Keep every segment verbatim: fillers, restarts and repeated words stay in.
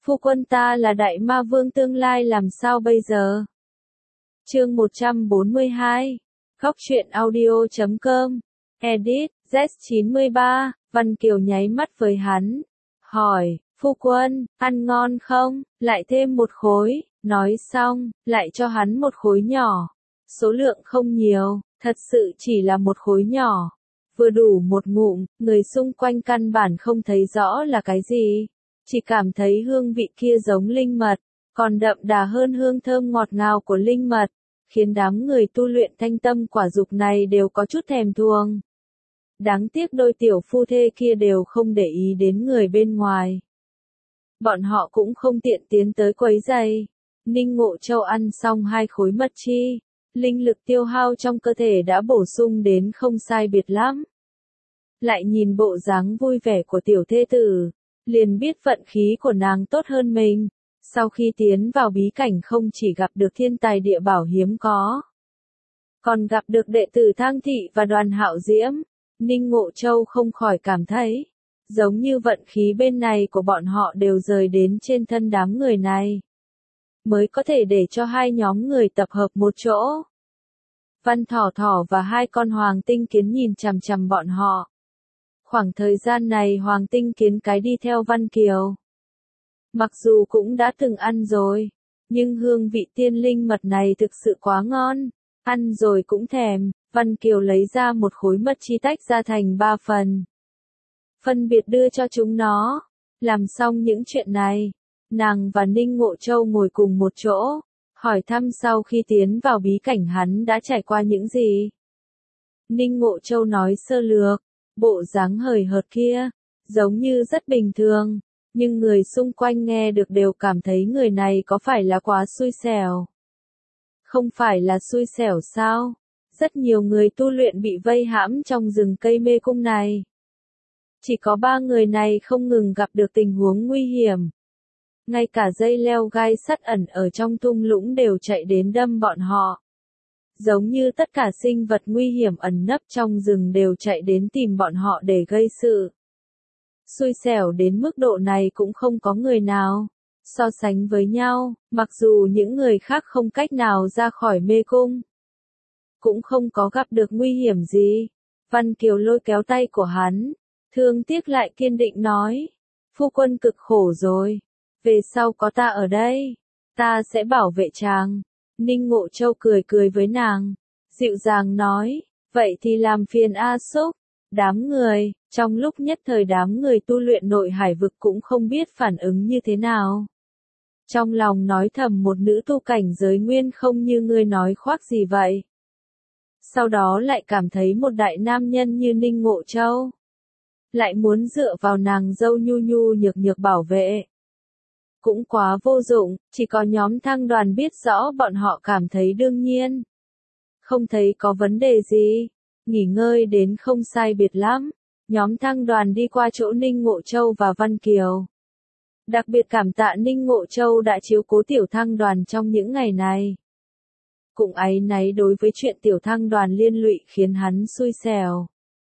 Phu quân ta là đại ma vương tương lai làm sao bây giờ? Chương một trăm bốn mươi hai. Góc truyện audio chấm com. Edit, Z chín mươi ba, Văn Kiều nháy mắt với hắn. Hỏi, phu quân, ăn ngon không? Lại thêm một khối. Nói xong, lại cho hắn một khối nhỏ. Số lượng không nhiều, thật sự chỉ là một khối nhỏ. Vừa đủ một ngụm, người xung quanh căn bản không thấy rõ là cái gì. Chỉ cảm thấy hương vị kia giống linh mật, còn đậm đà hơn hương thơm ngọt ngào của linh mật, khiến đám người tu luyện thanh tâm quả dục này đều có chút thèm thuồng. Đáng tiếc đôi tiểu phu thê kia đều không để ý đến người bên ngoài. Bọn họ cũng không tiện tiến tới quấy rầy. Ninh Ngộ Châu ăn xong hai khối mật chi, linh lực tiêu hao trong cơ thể đã bổ sung đến không sai biệt lắm. Lại nhìn bộ dáng vui vẻ của tiểu thê tử, liền biết vận khí của nàng tốt hơn mình. Sau khi tiến vào bí cảnh không chỉ gặp được thiên tài địa bảo hiếm có, còn gặp được đệ tử Thang Thị và Đoàn Hạo Diễm, Ninh Ngộ Châu không khỏi cảm thấy, giống như vận khí bên này của bọn họ đều rời đến trên thân đám người này, mới có thể để cho hai nhóm người tập hợp một chỗ. Văn Thỏ Thỏ và hai con Hoàng Tinh Kiến nhìn chằm chằm bọn họ. Khoảng thời gian này Hoàng Tinh Kiến cái đi theo Văn Kiều. Mặc dù cũng đã từng ăn rồi, nhưng hương vị tiên linh mật này thực sự quá ngon. Ăn rồi cũng thèm, Văn Kiều lấy ra một khối mật chi tách ra thành ba phần. Phân biệt đưa cho chúng nó. Làm xong những chuyện này, nàng và Ninh Ngộ Châu ngồi cùng một chỗ, hỏi thăm sau khi tiến vào bí cảnh hắn đã trải qua những gì. Ninh Ngộ Châu nói sơ lược, bộ dáng hời hợt kia, giống như rất bình thường, nhưng người xung quanh nghe được đều cảm thấy người này có phải là quá xui xẻo. Không phải là xui xẻo sao? Rất nhiều người tu luyện bị vây hãm trong rừng cây mê cung này. Chỉ có ba người này không ngừng gặp được tình huống nguy hiểm. Ngay cả dây leo gai sắt ẩn ở trong thung lũng đều chạy đến đâm bọn họ. Giống như tất cả sinh vật nguy hiểm ẩn nấp trong rừng đều chạy đến tìm bọn họ để gây sự. Xui xẻo đến mức độ này cũng không có người nào. So sánh với nhau, mặc dù những người khác không cách nào ra khỏi mê cung, cũng không có gặp được nguy hiểm gì. Văn Kiều lôi kéo tay của hắn, thương tiếc lại kiên định nói, phu quân cực khổ rồi, về sau có ta ở đây, ta sẽ bảo vệ chàng. Ninh Ngộ Châu cười cười với nàng, dịu dàng nói, vậy thì làm phiền A Xúc. Đám người, trong lúc nhất thời đám người tu luyện nội hải vực cũng không biết phản ứng như thế nào. Trong lòng nói thầm một nữ tu cảnh giới nguyên không như ngươi nói khoác gì vậy. Sau đó lại cảm thấy một đại nam nhân như Ninh Ngộ Châu lại muốn dựa vào nàng dâu nhu nhu nhược nhược bảo vệ. Cũng quá vô dụng, chỉ có nhóm Thăng Đoàn biết rõ bọn họ cảm thấy đương nhiên. Không thấy có vấn đề gì, nghỉ ngơi đến không sai biệt lắm. Nhóm Thăng Đoàn đi qua chỗ Ninh Ngộ Châu và Văn Kiều. Đặc biệt cảm tạ Ninh Ngộ Châu đã chiếu cố tiểu Thăng Đoàn trong những ngày này. Cũng áy náy đối với chuyện tiểu Thăng Đoàn liên lụy khiến hắn xui xẻo.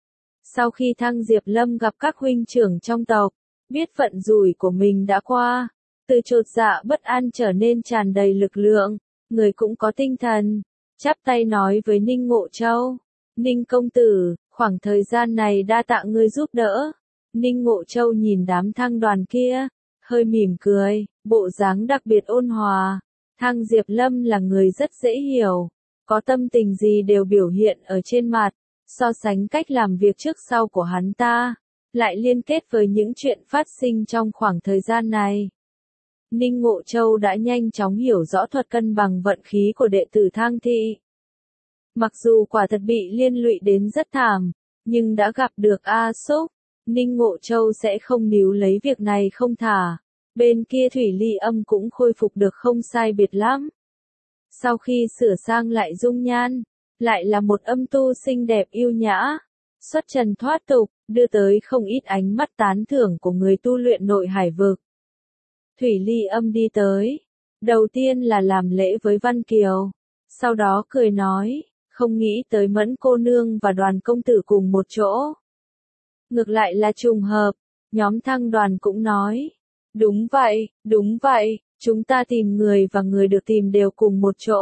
Sau khi Thăng Diệp Lâm gặp các huynh trưởng trong tộc, biết phận rủi của mình đã qua, từ chột dạ bất an trở nên tràn đầy lực lượng, người cũng có tinh thần, chắp tay nói với Ninh Ngộ Châu, Ninh công tử, khoảng thời gian này đa tạ ngươi giúp đỡ. Ninh Ngộ Châu nhìn đám Thăng Đoàn kia, hơi mỉm cười, bộ dáng đặc biệt ôn hòa. Thăng Diệp Lâm là người rất dễ hiểu, có tâm tình gì đều biểu hiện ở trên mặt, so sánh cách làm việc trước sau của hắn ta, lại liên kết với những chuyện phát sinh trong khoảng thời gian này. Ninh Ngộ Châu đã nhanh chóng hiểu rõ thuật cân bằng vận khí của đệ tử Thang Thị. Mặc dù quả thật bị liên lụy đến rất thảm, nhưng đã gặp được A Xúc, Ninh Ngộ Châu sẽ không níu lấy việc này không thả. Bên kia Thủy Ly Âm cũng khôi phục được không sai biệt lắm. Sau khi sửa sang lại dung nhan, lại là một âm tu xinh đẹp yêu nhã, xuất trần thoát tục, đưa tới không ít ánh mắt tán thưởng của người tu luyện nội hải vực. Thủy Ly Âm đi tới, đầu tiên là làm lễ với Văn Kiều, sau đó cười nói, không nghĩ tới Mẫn cô nương và Đoàn công tử cùng một chỗ. Ngược lại là trùng hợp, nhóm Thăng Đoàn cũng nói, Đúng vậy, đúng vậy, chúng ta tìm người và người được tìm đều cùng một chỗ.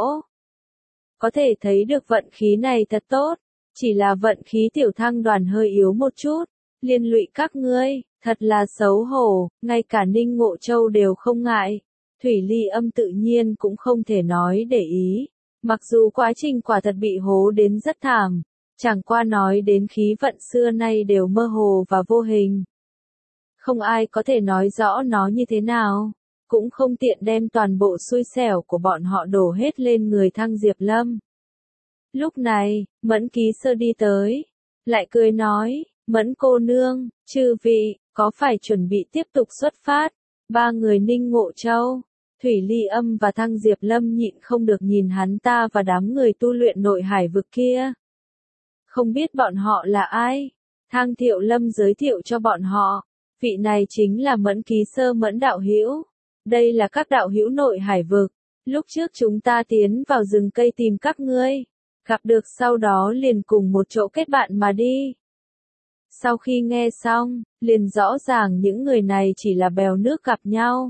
Có thể thấy được vận khí này thật tốt, chỉ là vận khí tiểu thăng đoàn hơi yếu một chút, liên lụy các ngươi, thật là xấu hổ, ngay cả Ninh Ngộ Châu đều không ngại. Thủy Ly Âm tự nhiên cũng không thể nói để ý, mặc dù quá trình quả thật bị hố đến rất thảm, chẳng qua nói đến khí vận xưa nay đều mơ hồ và vô hình. Không ai có thể nói rõ nó như thế nào, cũng không tiện đem toàn bộ xui xẻo của bọn họ đổ hết lên người Thăng Diệp Lâm. Lúc này, Mẫn Ký Sơ đi tới, lại cười nói, Mẫn cô nương, chư vị, có phải chuẩn bị tiếp tục xuất phát? Ba người Ninh Ngộ Châu, Thủy Ly Âm và Thăng Diệp Lâm nhịn không được nhìn hắn ta và đám người tu luyện nội hải vực kia. Không biết bọn họ là ai? Thang Thiệu Lâm giới thiệu cho bọn họ, vị này chính là Mẫn Ký Sơ Mẫn đạo hữu. Đây là các đạo hữu nội hải vực, lúc trước chúng ta tiến vào rừng cây tìm các ngươi, gặp được sau đó liền cùng một chỗ kết bạn mà đi. Sau khi nghe xong, liền rõ ràng những người này chỉ là bèo nước gặp nhau.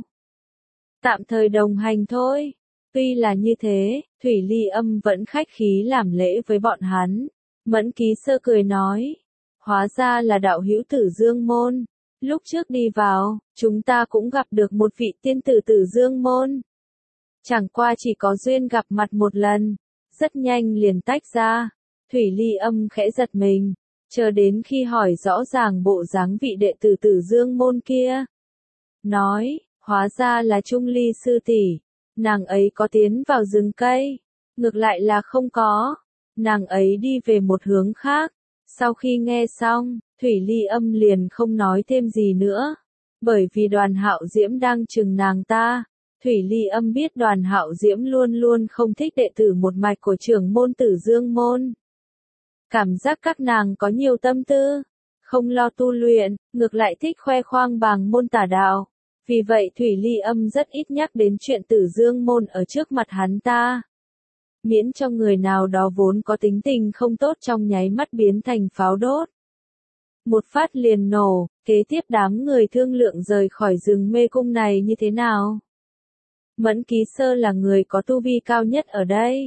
Tạm thời đồng hành thôi. Tuy là như thế, Thủy Ly Âm vẫn khách khí làm lễ với bọn hắn. Mẫn Ký Sơ cười nói, hóa ra là đạo hữu Tử Dương Môn. Lúc trước đi vào, chúng ta cũng gặp được một vị tiên tử Tử Dương Môn. Chẳng qua chỉ có duyên gặp mặt một lần, rất nhanh liền tách ra. Thủy Ly Âm khẽ giật mình, chờ đến khi hỏi rõ ràng bộ dáng vị đệ tử Tử Dương Môn kia. Nói, hóa ra là Trung Ly sư tỷ, nàng ấy có tiến vào rừng cây, ngược lại là không có, nàng ấy đi về một hướng khác. Sau khi nghe xong, Thủy Ly Âm liền không nói thêm gì nữa, bởi vì Đoàn Hạo Diễm đang chừng nàng ta. Thủy Ly Âm biết Đoàn Hạo Diễm luôn luôn không thích đệ tử một mạch của trưởng môn Tử Dương Môn. Cảm giác các nàng có nhiều tâm tư, không lo tu luyện, ngược lại thích khoe khoang bàng môn tà đạo. Vì vậy Thủy Ly Âm rất ít nhắc đến chuyện Tử Dương Môn ở trước mặt hắn ta. Miễn cho người nào đó vốn có tính tình không tốt trong nháy mắt biến thành pháo đốt. Một phát liền nổ, kế tiếp đám người thương lượng rời khỏi rừng mê cung này như thế nào? Mẫn Ký Sơ là người có tu vi cao nhất ở đây,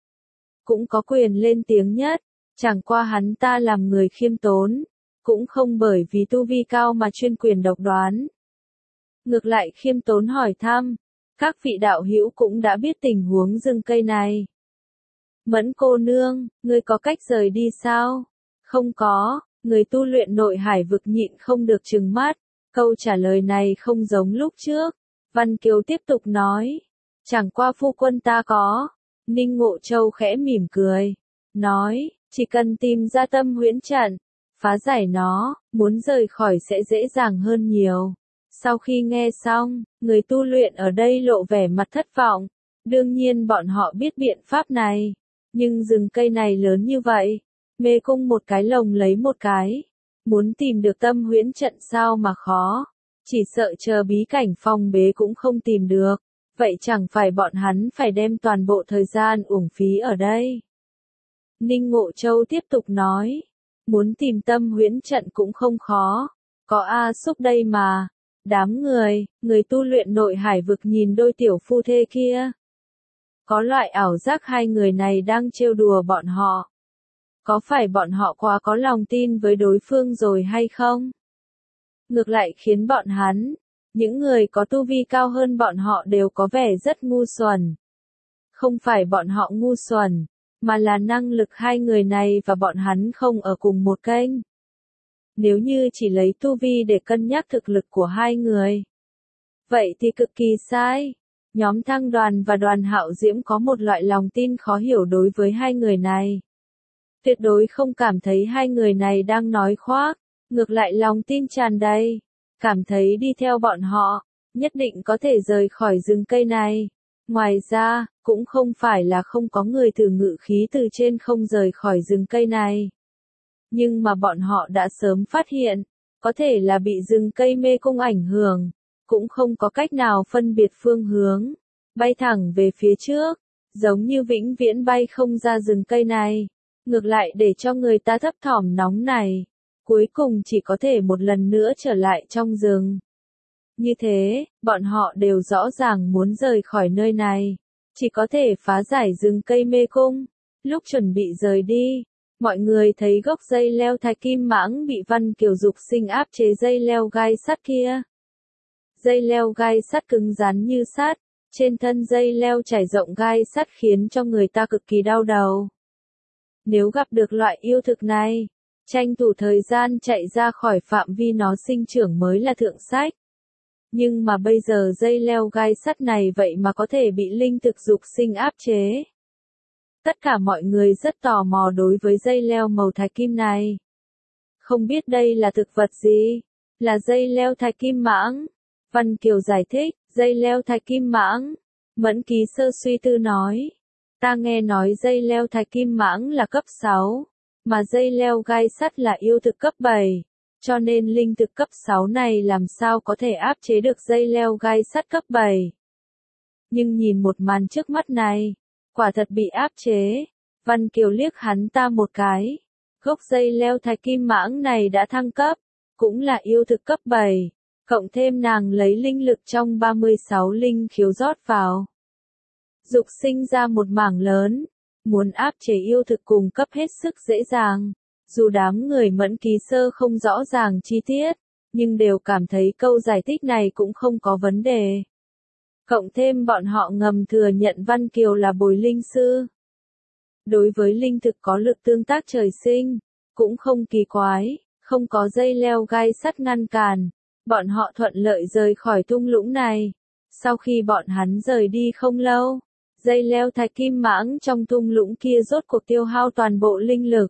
cũng có quyền lên tiếng nhất, chẳng qua hắn ta làm người khiêm tốn, cũng không bởi vì tu vi cao mà chuyên quyền độc đoán. Ngược lại khiêm tốn hỏi thăm, các vị đạo hữu cũng đã biết tình huống rừng cây này. Mẫn cô nương, ngươi có cách rời đi sao? Không có, người tu luyện nội hải vực nhịn không được trừng mắt, câu trả lời này không giống lúc trước. Văn Kiều tiếp tục nói, chẳng qua phu quân ta có. Ninh Ngộ Châu khẽ mỉm cười, nói, chỉ cần tìm ra tâm huyễn trận, phá giải nó, muốn rời khỏi sẽ dễ dàng hơn nhiều. Sau khi nghe xong, người tu luyện ở đây lộ vẻ mặt thất vọng. Đương nhiên bọn họ biết biện pháp này, nhưng rừng cây này lớn như vậy, mê cung một cái lồng lấy một cái, muốn tìm được tâm huyễn trận sao mà khó. Chỉ sợ chờ bí cảnh phong bế cũng không tìm được, vậy chẳng phải bọn hắn phải đem toàn bộ thời gian uổng phí ở đây. Ninh Ngộ Châu tiếp tục nói, muốn tìm tâm huyễn trận cũng không khó, có A Xúc đây mà. Đám người, người tu luyện nội hải vực nhìn đôi tiểu phu thê kia. Có loại ảo giác hai người này đang trêu đùa bọn họ. Có phải bọn họ quá có lòng tin với đối phương rồi hay không? Ngược lại khiến bọn hắn, những người có tu vi cao hơn bọn họ đều có vẻ rất ngu xuẩn. Không phải bọn họ ngu xuẩn, mà là năng lực hai người này và bọn hắn không ở cùng một kênh. Nếu như chỉ lấy tu vi để cân nhắc thực lực của hai người, vậy thì cực kỳ sai. Nhóm Thăng Đoàn và Đoàn Hạo Diễm có một loại lòng tin khó hiểu đối với hai người này. Tuyệt đối không cảm thấy hai người này đang nói khoác, ngược lại lòng tin tràn đầy, cảm thấy đi theo bọn họ, nhất định có thể rời khỏi rừng cây này. Ngoài ra, cũng không phải là không có người thử ngự khí từ trên không rời khỏi rừng cây này. Nhưng mà bọn họ đã sớm phát hiện, có thể là bị rừng cây mê cung ảnh hưởng, cũng không có cách nào phân biệt phương hướng, bay thẳng về phía trước, giống như vĩnh viễn bay không ra rừng cây này, ngược lại để cho người ta thấp thỏm nóng này, cuối cùng chỉ có thể một lần nữa trở lại trong rừng. Như thế, bọn họ đều rõ ràng muốn rời khỏi nơi này. Chỉ có thể phá giải rừng cây mê cung. Lúc chuẩn bị rời đi, mọi người thấy gốc dây leo thạch kim mãng bị Văn Kiều dục sinh áp chế dây leo gai sắt kia. Dây leo gai sắt cứng rắn như sắt, trên thân dây leo trải rộng gai sắt khiến cho người ta cực kỳ đau đầu. Nếu gặp được loại yêu thực này, tranh thủ thời gian chạy ra khỏi phạm vi nó sinh trưởng mới là thượng sách. Nhưng mà bây giờ dây leo gai sắt này vậy mà có thể bị linh thực dục sinh áp chế. Tất cả mọi người rất tò mò đối với dây leo màu thạch kim này. Không biết đây là thực vật gì? Là dây leo thạch kim mãng. Văn Kiều giải thích, dây leo thạch kim mãng. Mẫn Ký Sơ suy tư nói. Ta nghe nói dây leo thạch kim mãng là cấp sáu, mà dây leo gai sắt là yêu thực cấp bảy. Cho nên linh thực cấp sáu này làm sao có thể áp chế được dây leo gai sắt cấp bảy. Nhưng nhìn một màn trước mắt này, quả thật bị áp chế. Văn Kiều liếc hắn ta một cái. Gốc dây leo thạch kim mãng này đã thăng cấp, cũng là yêu thực cấp bảy. Cộng thêm nàng lấy linh lực trong ba mươi sáu linh khiếu rót vào. Dục sinh ra một mảng lớn, muốn áp chế yêu thực cùng cấp hết sức dễ dàng. Dù đám người Mẫn Ký Sơ không rõ ràng chi tiết, nhưng đều cảm thấy câu giải thích này cũng không có vấn đề. Cộng thêm bọn họ ngầm thừa nhận Văn Kiều là bồi linh sư. Đối với linh thực có lực tương tác trời sinh, cũng không kỳ quái, không có dây leo gai sắt ngăn cản. Bọn họ thuận lợi rời khỏi thung lũng này. Sau khi bọn hắn rời đi không lâu, dây leo thạch kim mãng trong thung lũng kia rốt cuộc tiêu hao toàn bộ linh lực.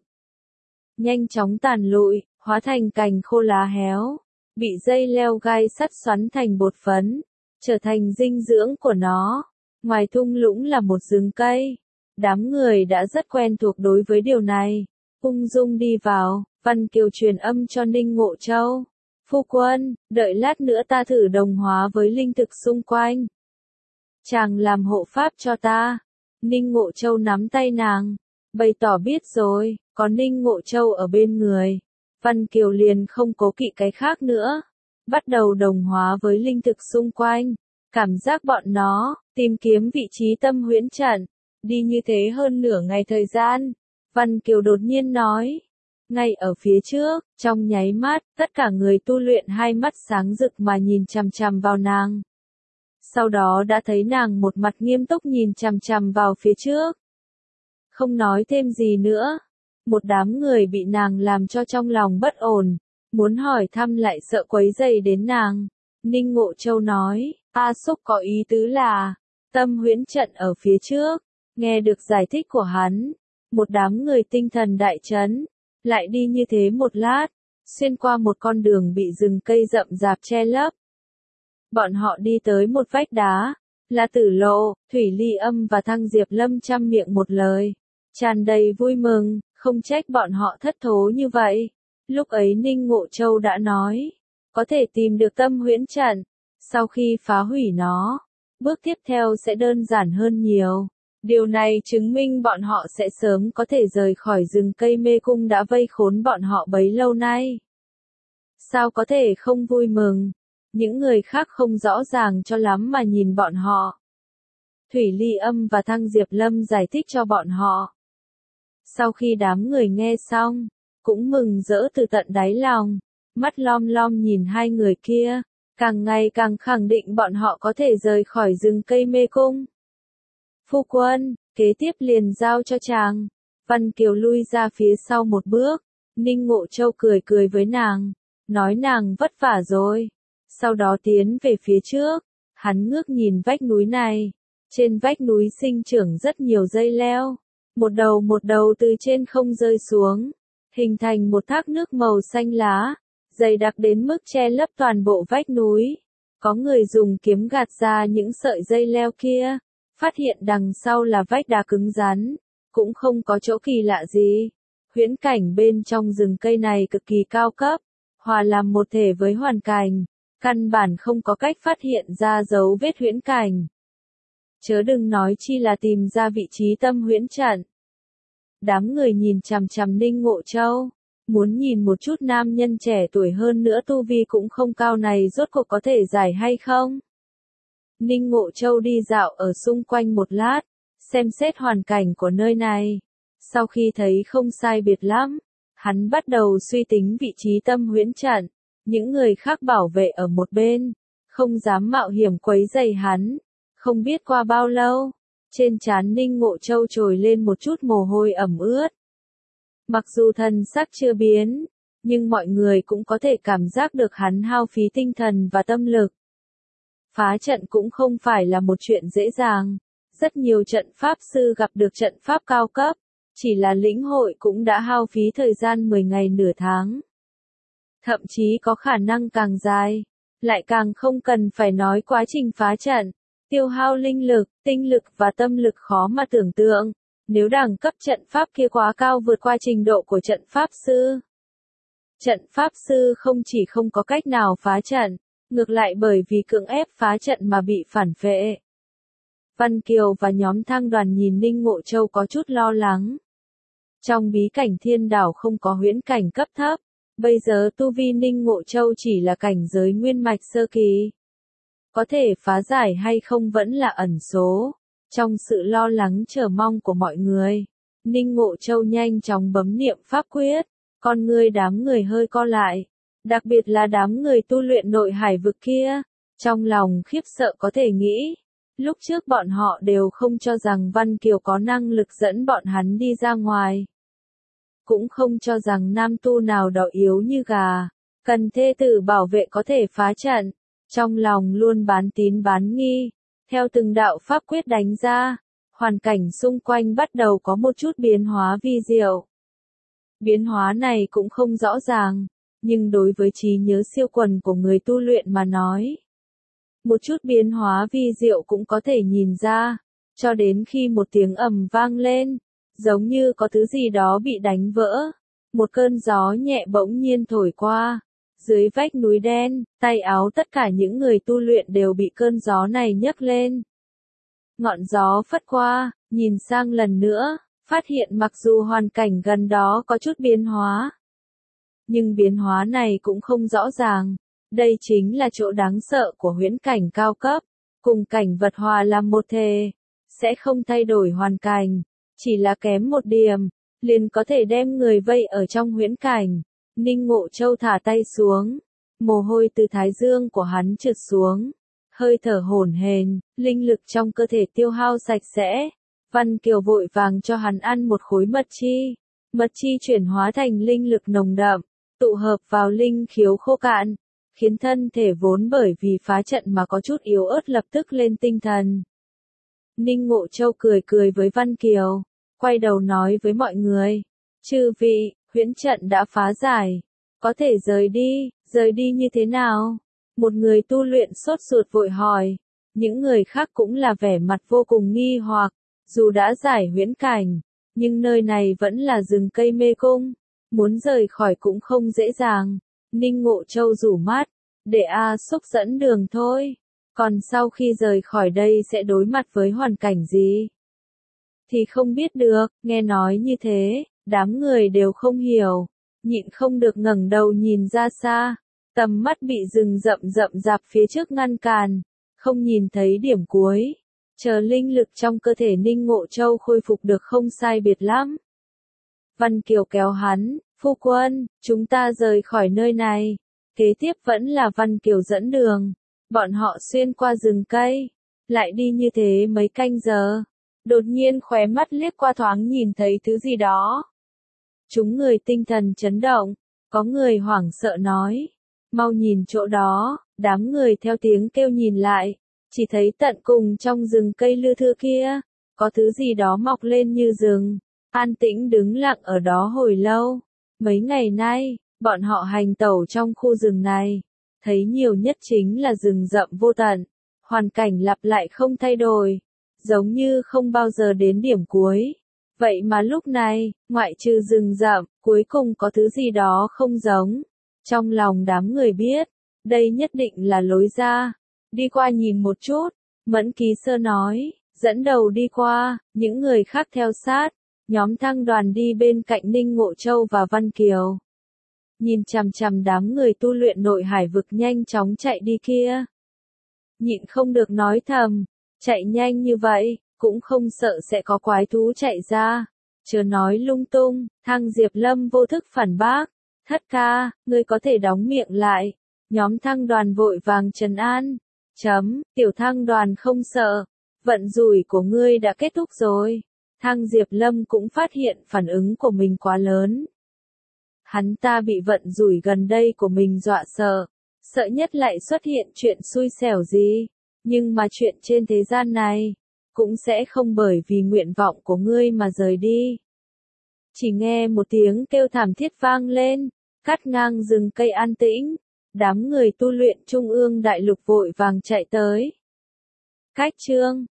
Nhanh chóng tàn lụi, hóa thành cành khô lá héo, bị dây leo gai sắt xoắn thành bột phấn, trở thành dinh dưỡng của nó. Ngoài thung lũng là một rừng cây. Đám người đã rất quen thuộc đối với điều này. Ung dung đi vào, Văn Kiều truyền âm cho Ninh Ngộ Châu. Phu quân, đợi lát nữa ta thử đồng hóa với linh thực xung quanh. Chàng làm hộ pháp cho ta. Ninh Ngộ Châu nắm tay nàng, bày tỏ biết rồi, có Ninh Ngộ Châu ở bên người. Văn Kiều liền không cố kỵ cái khác nữa. Bắt đầu đồng hóa với linh thực xung quanh. Cảm giác bọn nó, tìm kiếm vị trí tâm huyễn trận. Đi như thế hơn nửa ngày thời gian. Văn Kiều đột nhiên nói. Ngay ở phía trước, trong nháy mắt, tất cả người tu luyện hai mắt sáng rực mà nhìn chằm chằm vào nàng. Sau đó đã thấy nàng một mặt nghiêm túc nhìn chằm chằm vào phía trước. Không nói thêm gì nữa. Một đám người bị nàng làm cho trong lòng bất ổn, muốn hỏi thăm lại sợ quấy rầy đến nàng. Ninh Ngộ Châu nói, A Xúc có ý tứ là, tâm huyễn trận ở phía trước. Nghe được giải thích của hắn, một đám người tinh thần đại chấn. Lại đi như thế một lát, xuyên qua một con đường bị rừng cây rậm rạp che lấp. Bọn họ đi tới một vách đá, là Tử Lộ, Thủy Ly Âm và Thăng Diệp Lâm chăm miệng một lời, tràn đầy vui mừng, không trách bọn họ thất thố như vậy. Lúc ấy Ninh Ngộ Châu đã nói, có thể tìm được tâm huyễn trận, sau khi phá hủy nó, bước tiếp theo sẽ đơn giản hơn nhiều. Điều này chứng minh bọn họ sẽ sớm có thể rời khỏi rừng cây mê cung đã vây khốn bọn họ bấy lâu nay. Sao có thể không vui mừng? Những người khác không rõ ràng cho lắm mà nhìn bọn họ. Thủy Ly Âm và Thăng Diệp Lâm giải thích cho bọn họ. Sau khi đám người nghe xong, cũng mừng rỡ từ tận đáy lòng, mắt lom lom nhìn hai người kia, càng ngày càng khẳng định bọn họ có thể rời khỏi rừng cây mê cung. Phu quân, kế tiếp liền giao cho chàng. Văn Kiều lui ra phía sau một bước. Ninh Ngộ Châu cười cười với nàng, nói nàng vất vả rồi. Sau đó tiến về phía trước, hắn ngước nhìn vách núi này. Trên vách núi sinh trưởng rất nhiều dây leo, một đầu một đầu từ trên không rơi xuống, hình thành một thác nước màu xanh lá, dày đặc đến mức che lấp toàn bộ vách núi. Có người dùng kiếm gạt ra những sợi dây leo kia. Phát hiện đằng sau là vách đá cứng rắn, cũng không có chỗ kỳ lạ gì. Huyễn cảnh bên trong rừng cây này cực kỳ cao cấp, hòa làm một thể với hoàn cảnh, căn bản không có cách phát hiện ra dấu vết huyễn cảnh. Chớ đừng nói chi là tìm ra vị trí tâm huyễn trận. Đám người nhìn chằm chằm Ninh Ngộ Châu, Muốn nhìn một chút nam nhân trẻ tuổi hơn nữa tu vi cũng không cao này rốt cuộc có thể giải hay không? Ninh Ngộ Châu đi dạo ở xung quanh một lát, xem xét hoàn cảnh của nơi này. Sau khi thấy không sai biệt lắm, hắn bắt đầu suy tính vị trí Tâm Huyễn trận. Những người khác bảo vệ ở một bên, không dám mạo hiểm quấy rầy hắn. Không biết qua bao lâu, trên trán Ninh Ngộ Châu trồi lên một chút mồ hôi ẩm ướt. Mặc dù thần sắc chưa biến, nhưng mọi người cũng có thể cảm giác được hắn hao phí tinh thần và tâm lực. Phá trận cũng không phải là một chuyện dễ dàng. Rất nhiều trận pháp sư gặp được trận pháp cao cấp, chỉ là lĩnh hội cũng đã hao phí thời gian mười ngày nửa tháng. Thậm chí có khả năng càng dài, lại càng không cần phải nói quá trình phá trận, tiêu hao linh lực, tinh lực và tâm lực khó mà tưởng tượng, nếu đẳng cấp trận pháp kia quá cao vượt qua trình độ của trận pháp sư. Trận pháp sư không chỉ không có cách nào phá trận, ngược lại bởi vì cưỡng ép phá trận mà bị phản phệ. Văn Kiều và nhóm thang đoàn nhìn Ninh Ngộ Châu có chút lo lắng. Trong bí cảnh thiên đảo không có huyễn cảnh cấp thấp, bây giờ tu vi Ninh Ngộ Châu chỉ là cảnh giới nguyên mạch sơ kỳ. Có thể phá giải hay không vẫn là ẩn số. Trong sự lo lắng chờ mong của mọi người, Ninh Ngộ Châu nhanh chóng bấm niệm pháp quyết, con người đám người hơi co lại. Đặc biệt là đám người tu luyện nội hải vực kia, trong lòng khiếp sợ có thể nghĩ. Lúc trước bọn họ đều không cho rằng Văn Kiều có năng lực dẫn bọn hắn đi ra ngoài. Cũng không cho rằng nam tu nào đó yếu như gà, cần thê tử bảo vệ có thể phá trận. Trong lòng luôn bán tín bán nghi, theo từng đạo pháp quyết đánh ra, hoàn cảnh xung quanh bắt đầu có một chút biến hóa vi diệu. Biến hóa này cũng không rõ ràng, nhưng đối với trí nhớ siêu quần của người tu luyện mà nói, một chút biến hóa vi diệu cũng có thể nhìn ra, cho đến khi một tiếng ầm vang lên, giống như có thứ gì đó bị đánh vỡ, một cơn gió nhẹ bỗng nhiên thổi qua, dưới vách núi đen, tay áo tất cả những người tu luyện đều bị cơn gió này nhấc lên. Ngọn gió phất qua, nhìn sang lần nữa, phát hiện mặc dù hoàn cảnh gần đó có chút biến hóa, nhưng biến hóa này cũng không rõ ràng. Đây chính là chỗ đáng sợ của huyễn cảnh cao cấp, cùng cảnh vật hòa làm một thể, sẽ không thay đổi hoàn cảnh, chỉ là kém một điểm, liền có thể đem người vây ở trong huyễn cảnh. Ninh Ngộ Châu thả tay xuống, mồ hôi từ thái dương của hắn trượt xuống, hơi thở hổn hển, linh lực trong cơ thể tiêu hao sạch sẽ. Văn Kiều vội vàng cho hắn ăn một khối mật chi, mật chi chuyển hóa thành linh lực nồng đậm, tụ hợp vào linh khiếu khô cạn, khiến thân thể vốn bởi vì phá trận mà có chút yếu ớt lập tức lên tinh thần. Ninh Ngộ Châu cười cười với Văn Kiều, quay đầu nói với mọi người, chư vị, huyễn trận đã phá giải, có thể rời đi, rời đi như thế nào? Một người tu luyện sốt ruột vội hỏi, những người khác cũng là vẻ mặt vô cùng nghi hoặc, dù đã giải huyễn cảnh, nhưng nơi này vẫn là rừng cây mê cung, muốn rời khỏi cũng không dễ dàng. Ninh Ngộ Châu rủ mắt, để A Xúc dẫn đường thôi, còn sau khi rời khỏi đây sẽ đối mặt với hoàn cảnh gì? Thì không biết được, nghe nói như thế, đám người đều không hiểu, nhịn không được ngẩng đầu nhìn ra xa, tầm mắt bị rừng rậm rậm rạp phía trước ngăn cản, không nhìn thấy điểm cuối, chờ linh lực trong cơ thể Ninh Ngộ Châu khôi phục được không sai biệt lắm. Văn Kiều kéo hắn, phu quân, chúng ta rời khỏi nơi này. Kế tiếp vẫn là Văn Kiều dẫn đường, bọn họ xuyên qua rừng cây, lại đi như thế mấy canh giờ, đột nhiên khóe mắt liếc qua thoáng nhìn thấy thứ gì đó. Chúng người tinh thần chấn động, có người hoảng sợ nói, mau nhìn chỗ đó, đám người theo tiếng kêu nhìn lại, chỉ thấy tận cùng trong rừng cây lưa thưa kia, có thứ gì đó mọc lên như rừng, an tĩnh đứng lặng ở đó hồi lâu. Mấy ngày nay, bọn họ hành tẩu trong khu rừng này, thấy nhiều nhất chính là rừng rậm vô tận, hoàn cảnh lặp lại không thay đổi, giống như không bao giờ đến điểm cuối. Vậy mà lúc này, ngoại trừ rừng rậm, cuối cùng có thứ gì đó không giống. Trong lòng đám người biết, đây nhất định là lối ra. Đi qua nhìn một chút, Mẫn Ký Sơ nói, dẫn đầu đi qua, những người khác theo sát. Nhóm thăng đoàn đi bên cạnh Ninh Ngộ Châu và Văn Kiều. nhìn chằm chằm đám người tu luyện nội hải vực nhanh chóng chạy đi kia. Nhịn không được nói thầm, chạy nhanh như vậy, cũng không sợ sẽ có quái thú chạy ra. Chớ nói lung tung, Thăng Diệp Lâm vô thức phản bác, thất ca, ngươi có thể đóng miệng lại. Nhóm Thăng đoàn vội vàng trấn an, chấm, tiểu Thăng đoàn không sợ, vận rủi của ngươi đã kết thúc rồi. Thăng Diệp Lâm cũng phát hiện phản ứng của mình quá lớn. Hắn ta bị vận rủi gần đây của mình dọa sợ, sợ nhất lại xuất hiện chuyện xui xẻo gì, nhưng mà chuyện trên thế gian này, cũng sẽ không bởi vì nguyện vọng của ngươi mà rời đi. Chỉ nghe một tiếng kêu thảm thiết vang lên, cắt ngang rừng cây an tĩnh, đám người tu luyện trung ương đại lục vội vàng chạy tới. Cách chương